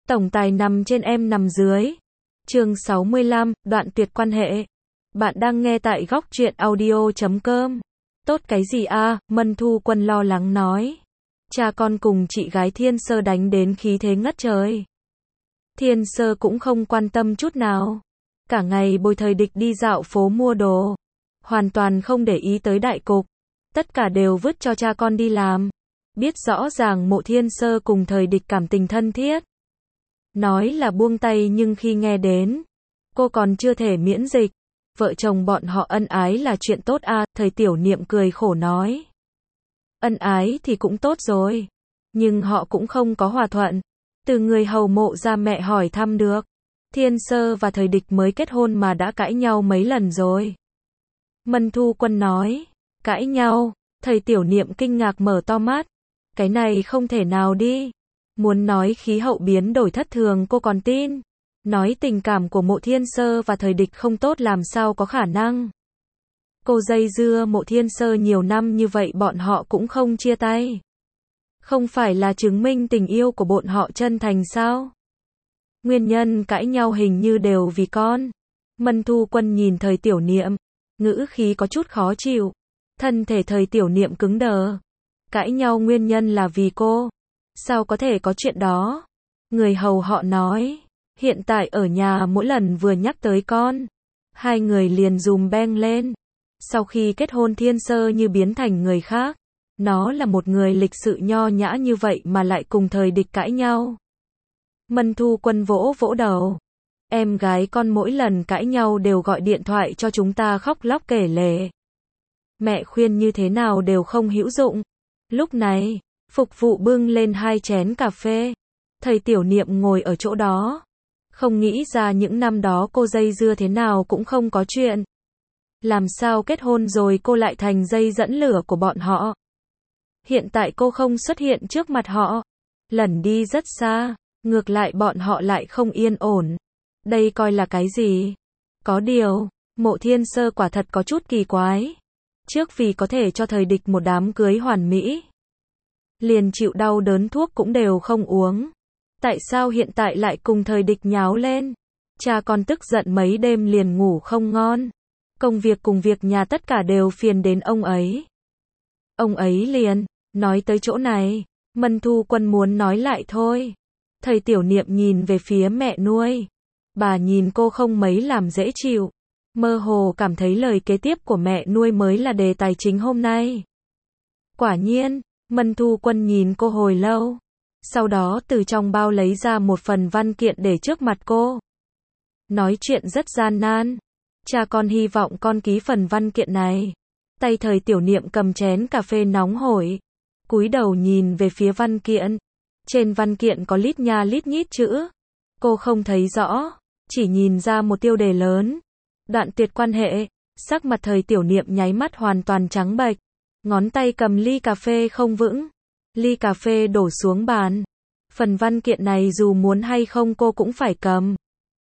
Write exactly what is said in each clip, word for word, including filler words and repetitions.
Tổng tài nằm trên em nằm dưới. Chương sáu mươi lăm, đoạn tuyệt quan hệ. Bạn đang nghe tại góc truyện audio chấm com. Tốt cái gì a? Mân Thu Quân lo lắng nói. Cha con cùng chị gái Thiên Sơ đánh đến khí thế ngất trời. Thiên Sơ cũng không quan tâm chút nào. Cả ngày bồi Thời Địch đi dạo phố mua đồ. Hoàn toàn không để ý tới đại cục. Tất cả đều vứt cho cha con đi làm. Biết rõ ràng Mộ Thiên Sơ cùng Thời Địch cảm tình thân thiết. Nói là buông tay nhưng khi nghe đến, cô còn chưa thể miễn dịch. Vợ chồng bọn họ ân ái là chuyện tốt à, Thời Tiểu Niệm cười khổ nói. Ân ái thì cũng tốt rồi. Nhưng họ cũng không có hòa thuận. Từ người hầu Mộ ra mẹ hỏi thăm được. Thiên Sơ và Thời Địch mới kết hôn mà đã cãi nhau mấy lần rồi. Mân Thu Quân nói. Cãi nhau? Thời Tiểu Niệm kinh ngạc mở to mắt. Cái này không thể nào đi. Muốn nói khí hậu biến đổi thất thường cô còn tin. Nói tình cảm của Mộ Thiên Sơ và Thời Địch không tốt làm sao có khả năng. Cô dây dưa Mộ Thiên Sơ nhiều năm như vậy bọn họ cũng không chia tay. Không phải là chứng minh tình yêu của bọn họ chân thành sao? Nguyên nhân cãi nhau hình như đều vì con. Mân Thu Quân nhìn Thời Tiểu Niệm, ngữ khí có chút khó chịu. Thân thể Thời Tiểu Niệm cứng đờ. Cãi nhau nguyên nhân là vì cô. Sao có thể có chuyện đó? Người hầu họ nói. Hiện tại ở nhà mỗi lần vừa nhắc tới con, hai người liền dùm beng lên. Sau khi kết hôn Thiên Sơ như biến thành người khác. Nó là một người lịch sự nho nhã như vậy mà lại cùng Thời Địch cãi nhau. Mân Thu Quân vỗ vỗ đầu. Em gái con mỗi lần cãi nhau đều gọi điện thoại cho chúng ta khóc lóc kể lể. Mẹ khuyên như thế nào đều không hữu dụng. Lúc này, phục vụ bưng lên hai chén cà phê. Thời Tiểu Niệm ngồi ở chỗ đó. Không nghĩ ra những năm đó cô dây dưa thế nào cũng không có chuyện. Làm sao kết hôn rồi cô lại thành dây dẫn lửa của bọn họ. Hiện tại cô không xuất hiện trước mặt họ. Lẩn đi rất xa. Ngược lại bọn họ lại không yên ổn. Đây coi là cái gì? Có điều, Mộ Thiên Sơ quả thật có chút kỳ quái. Trước vì có thể cho Thời Địch một đám cưới hoàn mỹ. Liền chịu đau đớn thuốc cũng đều không uống. Tại sao hiện tại lại cùng Thời Địch nháo lên? Cha con tức giận mấy đêm liền ngủ không ngon. Công việc cùng việc nhà tất cả đều phiền đến ông ấy. Ông ấy liền, nói tới chỗ này, Mân Thu Quân muốn nói lại thôi. Thời Tiểu Niệm nhìn về phía mẹ nuôi. Bà nhìn cô không mấy làm dễ chịu. Mơ hồ cảm thấy lời kế tiếp của mẹ nuôi mới là đề tài chính hôm nay. Quả nhiên, Mân Thu Quân nhìn cô hồi lâu. Sau đó từ trong bao lấy ra một phần văn kiện để trước mặt cô. Nói chuyện rất gian nan. Cha con hy vọng con ký phần văn kiện này. Tay Thời Tiểu Niệm cầm chén cà phê nóng hổi. Cúi đầu nhìn về phía văn kiện. Trên văn kiện có lít nha lít nhít chữ. Cô không thấy rõ. Chỉ nhìn ra một tiêu đề lớn. Đoạn tuyệt quan hệ. Sắc mặt Thời Tiểu Niệm nháy mắt hoàn toàn trắng bệch. Ngón tay cầm ly cà phê không vững. Ly cà phê đổ xuống bàn. Phần văn kiện này dù muốn hay không cô cũng phải cầm.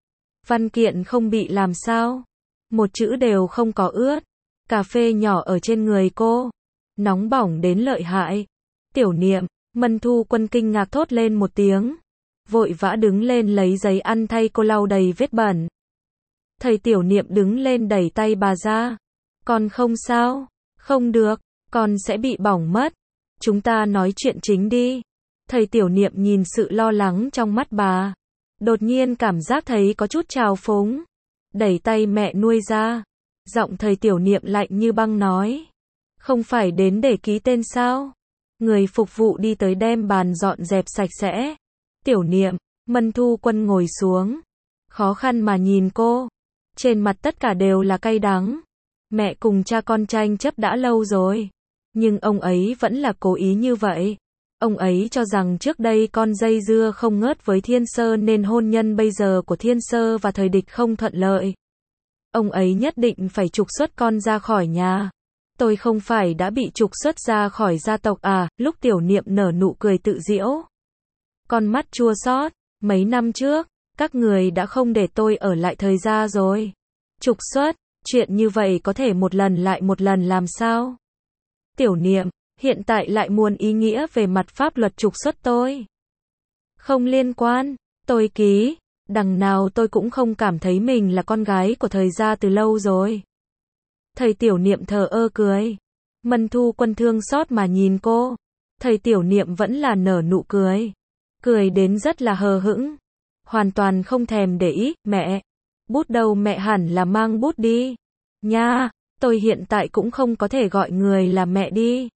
Văn kiện không bị làm sao. Một chữ đều không có ướt. Cà phê nhỏ ở trên người cô. Nóng bỏng đến lợi hại. Tiểu Niệm, Mân Thu Quân kinh ngạc thốt lên một tiếng. Vội vã đứng lên lấy giấy ăn thay cô lau đầy vết bẩn. Thời Tiểu Niệm đứng lên đẩy tay bà ra. Con không sao. Không được, con sẽ bị bỏng mất. Chúng ta nói chuyện chính đi. Thời Tiểu Niệm nhìn sự lo lắng trong mắt bà. Đột nhiên cảm giác thấy có chút trào phúng. Đẩy tay mẹ nuôi ra. Giọng Thời Tiểu Niệm lạnh như băng nói. Không phải đến để ký tên sao? Người phục vụ đi tới đem bàn dọn dẹp sạch sẽ. Tiểu Niệm, Mân Thu Quân ngồi xuống. Khó khăn mà nhìn cô. Trên mặt tất cả đều là cay đắng. Mẹ cùng cha con tranh chấp đã lâu rồi. Nhưng ông ấy vẫn là cố ý như vậy. Ông ấy cho rằng trước đây con dây dưa không ngớt với Thiên Sơ nên hôn nhân bây giờ của Thiên Sơ và Thời Địch không thuận lợi. Ông ấy nhất định phải trục xuất con ra khỏi nhà. Tôi không phải đã bị trục xuất ra khỏi gia tộc à? Lúc Tiểu Niệm nở nụ cười tự giễu. Con mắt chua xót. Mấy năm trước, các người đã không để tôi ở lại thời gia rồi. Trục xuất, chuyện như vậy có thể một lần lại một lần làm sao? Tiểu Niệm, hiện tại lại muốn ý nghĩa về mặt pháp luật trục xuất tôi. Không liên quan, Tôi ký, đằng nào tôi cũng không cảm thấy mình là con gái của thời gia từ lâu rồi. Thầy Tiểu Niệm thờ ơ cười. Mân Thu Quân thương xót mà nhìn cô. Thầy Tiểu Niệm vẫn là nở nụ cười. Cười đến rất là hờ hững. Hoàn toàn không thèm để ý, mẹ. Bút đâu mẹ hẳn là mang bút đi. Nha, tôi hiện tại cũng không có thể gọi người là mẹ đi.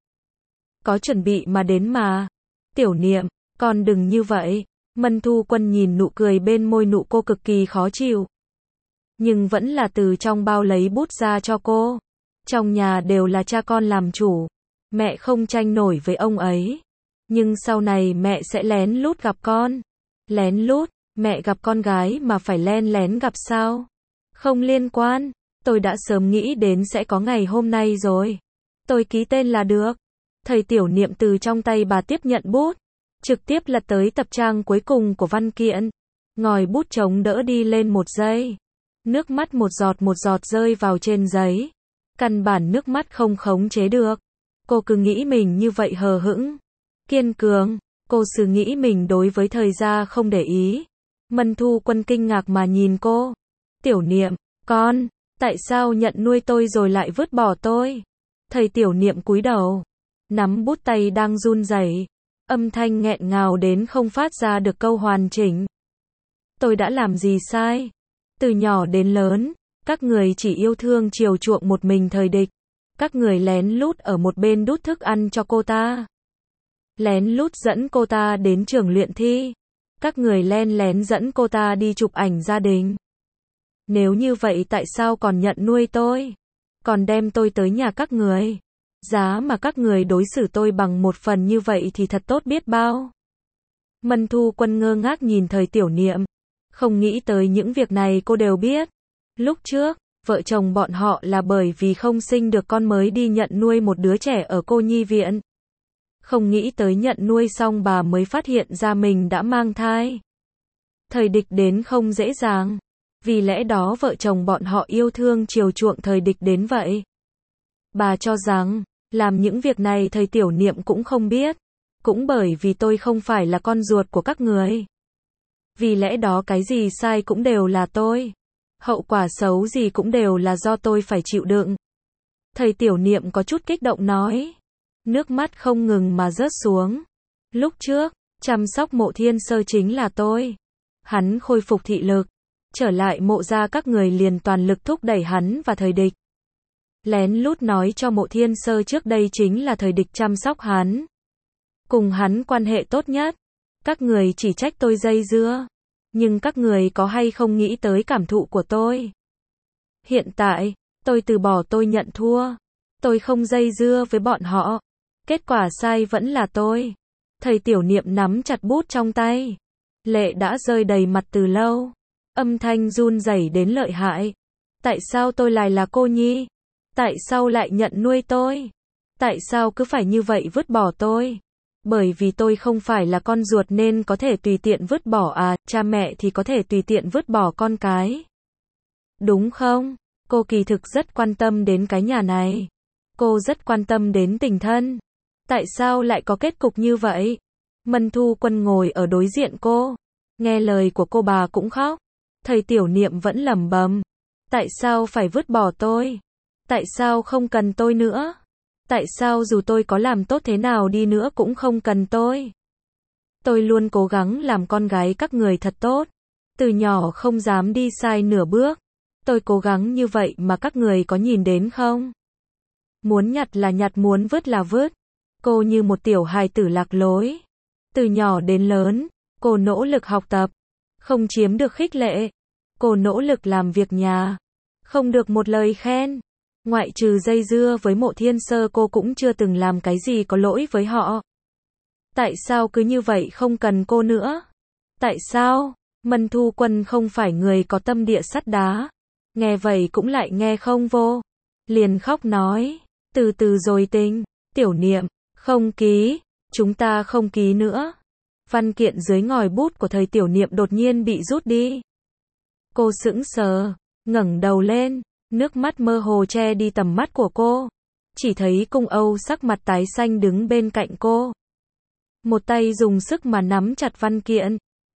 Có chuẩn bị mà đến mà. Tiểu Niệm, con đừng như vậy. Mân Thu Quân nhìn nụ cười bên môi nụ cô cực kỳ khó chịu. Nhưng vẫn là từ trong bao lấy bút ra cho cô. Trong nhà đều là cha con làm chủ. Mẹ không tranh nổi với ông ấy. Nhưng sau này mẹ sẽ lén lút gặp con. Lén lút, mẹ gặp con gái mà phải len lén gặp sao? Không liên quan, tôi đã sớm nghĩ đến sẽ có ngày hôm nay rồi. Tôi ký tên là được. Thầy Tiểu Niệm từ trong tay bà tiếp nhận bút. Trực tiếp lật tới tập trang cuối cùng của văn kiện. Ngòi bút chống đỡ đi lên một giây. Nước mắt một giọt một giọt rơi vào trên giấy. Căn bản nước mắt không khống chế được. Cô cứ nghĩ mình như vậy hờ hững. Kiên cường. Cô cứ nghĩ mình đối với thời gia không để ý. Mân Thu Quân kinh ngạc mà nhìn cô. Tiểu Niệm, con, tại sao nhận nuôi tôi rồi lại vứt bỏ tôi? Thầy Tiểu Niệm cúi đầu. Nắm bút tay đang run rẩy. Âm thanh nghẹn ngào đến không phát ra được câu hoàn chỉnh. Tôi đã làm gì sai? Từ nhỏ đến lớn, các người chỉ yêu thương chiều chuộng một mình thời địch. Các người lén lút ở một bên đút thức ăn cho cô ta. Lén lút dẫn cô ta đến trường luyện thi. Các người len lén dẫn cô ta đi chụp ảnh gia đình. Nếu như vậy tại sao còn nhận nuôi tôi? Còn đem tôi tới nhà các người? Giá mà các người đối xử tôi bằng một phần như vậy thì thật tốt biết bao. Mân Thu Quân ngơ ngác nhìn thời Tiểu Niệm. Không nghĩ tới những việc này cô đều biết. Lúc trước, vợ chồng bọn họ là bởi vì không sinh được con mới đi nhận nuôi một đứa trẻ ở cô nhi viện. Không nghĩ tới nhận nuôi xong bà mới phát hiện ra mình đã mang thai. Thời địch đến không dễ dàng. Vì lẽ đó vợ chồng bọn họ yêu thương chiều chuộng thời địch đến vậy. Bà cho rằng, làm những việc này thầy Tiểu Niệm cũng không biết. Cũng bởi vì tôi không phải là con ruột của các người. Vì lẽ đó cái gì sai cũng đều là tôi. Hậu quả xấu gì cũng đều là do tôi phải chịu đựng. Thầy Tiểu Niệm có chút kích động nói. Nước mắt không ngừng mà rớt xuống. Lúc trước, chăm sóc Mộ Thiên Sơ chính là tôi. Hắn khôi phục thị lực. Trở lại Mộ gia các người liền toàn lực thúc đẩy hắn và thời địch. Lén lút nói cho Mộ Thiên Sơ trước đây chính là thời địch chăm sóc hắn. Cùng hắn quan hệ tốt nhất. Các người chỉ trách tôi dây dưa. Nhưng các người có hay không nghĩ tới cảm thụ của tôi? Hiện tại, tôi từ bỏ tôi nhận thua. Tôi không dây dưa với bọn họ. Kết quả sai vẫn là tôi. Thầy Tiểu Niệm nắm chặt bút trong tay. Lệ đã rơi đầy mặt từ lâu. Âm thanh run rẩy đến lợi hại. Tại sao tôi lại là cô nhi? Tại sao lại nhận nuôi tôi? Tại sao cứ phải như vậy vứt bỏ tôi? Bởi vì tôi không phải là con ruột nên có thể tùy tiện vứt bỏ à, cha mẹ thì có thể tùy tiện vứt bỏ con cái. Đúng không? Cô kỳ thực rất quan tâm đến cái nhà này. Cô rất quan tâm đến tình thân. Tại sao lại có kết cục như vậy? Mân Thu Quân ngồi ở đối diện cô. Nghe lời của cô bà cũng khóc. Thầy Tiểu Niệm vẫn lẩm bẩm. Tại sao phải vứt bỏ tôi? Tại sao không cần tôi nữa? Tại sao dù tôi có làm tốt thế nào đi nữa cũng không cần tôi? Tôi luôn cố gắng làm con gái các người thật tốt. Từ nhỏ không dám đi sai nửa bước. Tôi cố gắng như vậy mà các người có nhìn đến không? Muốn nhặt là nhặt, muốn vứt là vứt. Cô như một tiểu hài tử lạc lối. Từ nhỏ đến lớn, cô nỗ lực học tập. Không chiếm được khích lệ. Cô nỗ lực làm việc nhà. Không được một lời khen. Ngoại trừ dây dưa với Mộ Thiên Sơ cô cũng chưa từng làm cái gì có lỗi với họ. Tại sao cứ như vậy không cần cô nữa? Tại sao? Mân Thu Quân không phải người có tâm địa sắt đá. Nghe vậy cũng lại nghe không vô. Liền khóc nói. Từ từ rồi tính. Tiểu Niệm, không ký. Chúng ta không ký nữa. Văn kiện dưới ngòi bút của thầy Tiểu Niệm đột nhiên bị rút đi. Cô sững sờ. Ngẩng đầu lên. Nước mắt mơ hồ che đi tầm mắt của cô. Chỉ thấy Cung Âu sắc mặt tái xanh đứng bên cạnh cô. Một tay dùng sức mà nắm chặt văn kiện.